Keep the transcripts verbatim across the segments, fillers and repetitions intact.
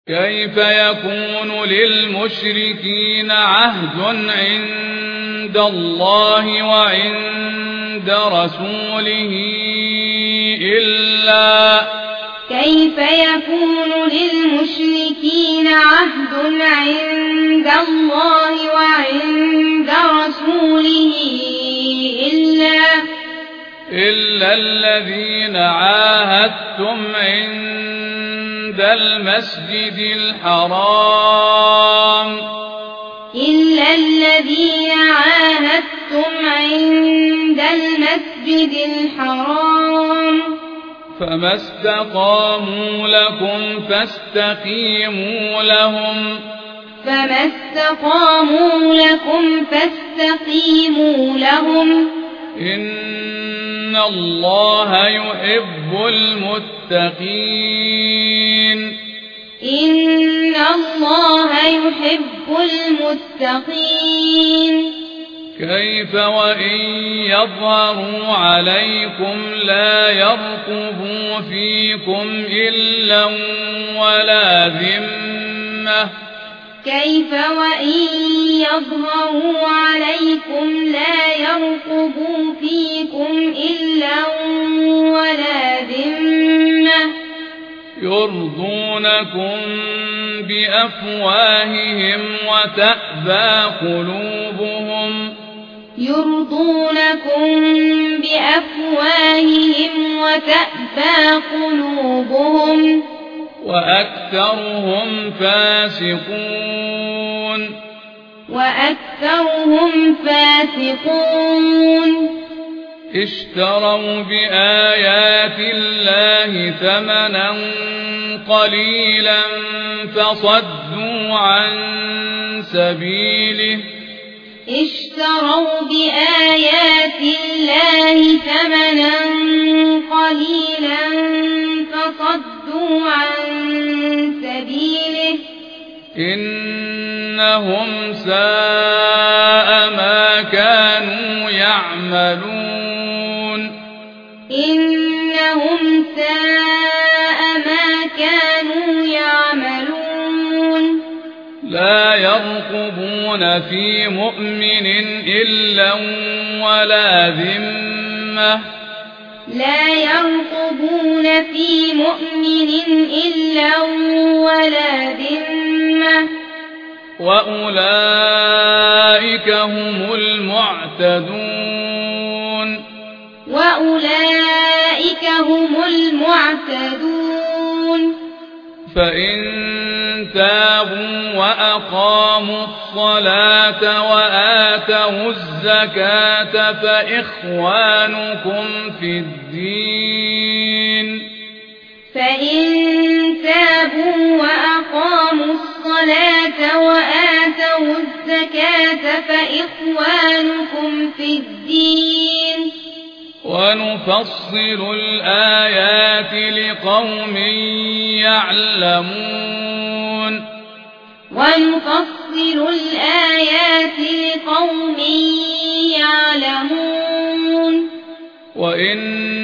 كيف يكون للمشركين عهد عند الله وعند رسوله إلا كيف يكون للمشركين عهد عند الله وعند رسوله إلا إلا الذين عاهدتم عند المسجد الحرام إلا الذين عاهدتم عند المسجد الحرام فما استقاموا لكم فاستقيموا لهم فما استقاموا لكم فاستقيموا لهم إن الله يحب المتقين إن الله يحب المتقين كيف وإن يظهروا عليكم لا يرقبوا فيكم إلا ولا ذمة كيف وإن يظهروا عليكم لا يرقبوا فيكم إلا ولا ذمة يرضونكم بأفواههم وتأبى قلوبهم يرضونكم بأفواههم وتأبى قلوبهم وأكثرهم فاسقون وأكثرهم فاسقون اشتروا بآيات الله ثمنا قليلا فصدوا عن سبيله اشتروا بآيات الله ثمنا قليلا فصدوا عن سبيله إنهم ساء ما كانوا يعملون إنهم ساء ما كانوا يعملون لا يرقبون في مؤمن إلا ولا ذمة لا يرقبون في مؤمن إلا ولا ذمة وأولئك هم المعتدون وأولئك هم المعتدون فإن تابوا وأقاموا الصلاة وآتوا الزكاة فإخوانكم في الدين فإن تابوا وأقاموا الصلاة وآتوا الزكاة فإخوانكم في الدين ونفصل الآيات لقوم يعلمون ونفصل الآيات لقوم يعلمون وإن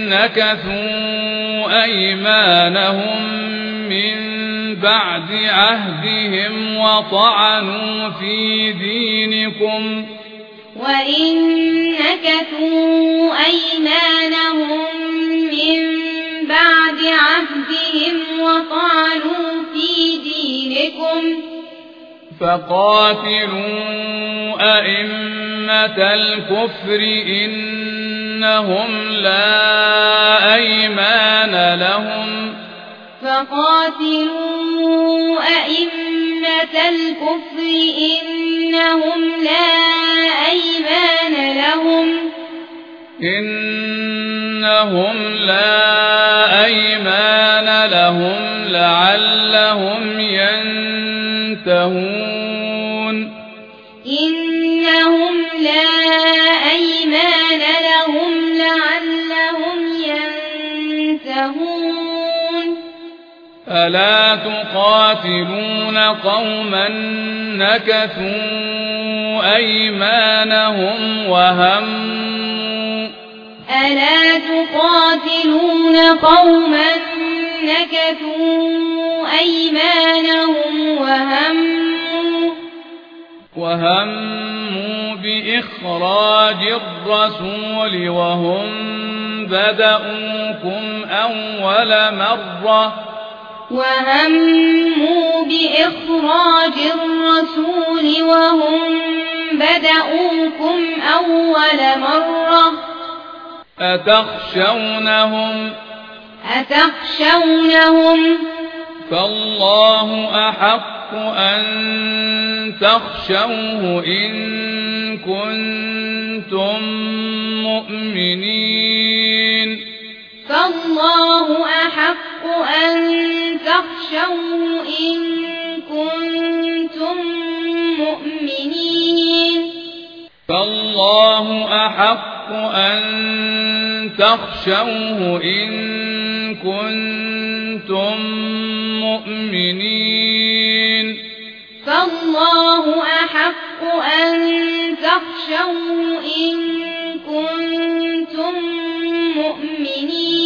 نكثوا أيمانهم من بعد عهدهم وطعنوا في دينكم وإن نكثوا أيمانهم من بعد عهدهم وطعنوا في دينكم فقاتلوا أئمة الكفر إنهم لا أيمان لهم فقاتلوا أئمة الكفر إنهم لا أيمان لهم إنهم لا أيمان لهم لعلهم ينتهون إنهم لا أيمان لهم لعلهم ينتهون ألا تقاتلون قوما نكثوا أيمانهم وهموا ألا تقاتلون قوما نكثوا أيمانهم وهموا وهموا بإخراج الرسول وهم بدأوكم أول مرة وهموا بإخراج الرسول وهم بدأوكم أول مرة أتخشونهم أتخشونهم فالله أحق أن تخشوه إن كنتم مؤمنين فالله أحق أن تخشوه إن كنتم مؤمنين فالله أحق أن تخشوه إن كنتم مؤمنين فالله أحق أن تخشوه إن كنتم مؤمنين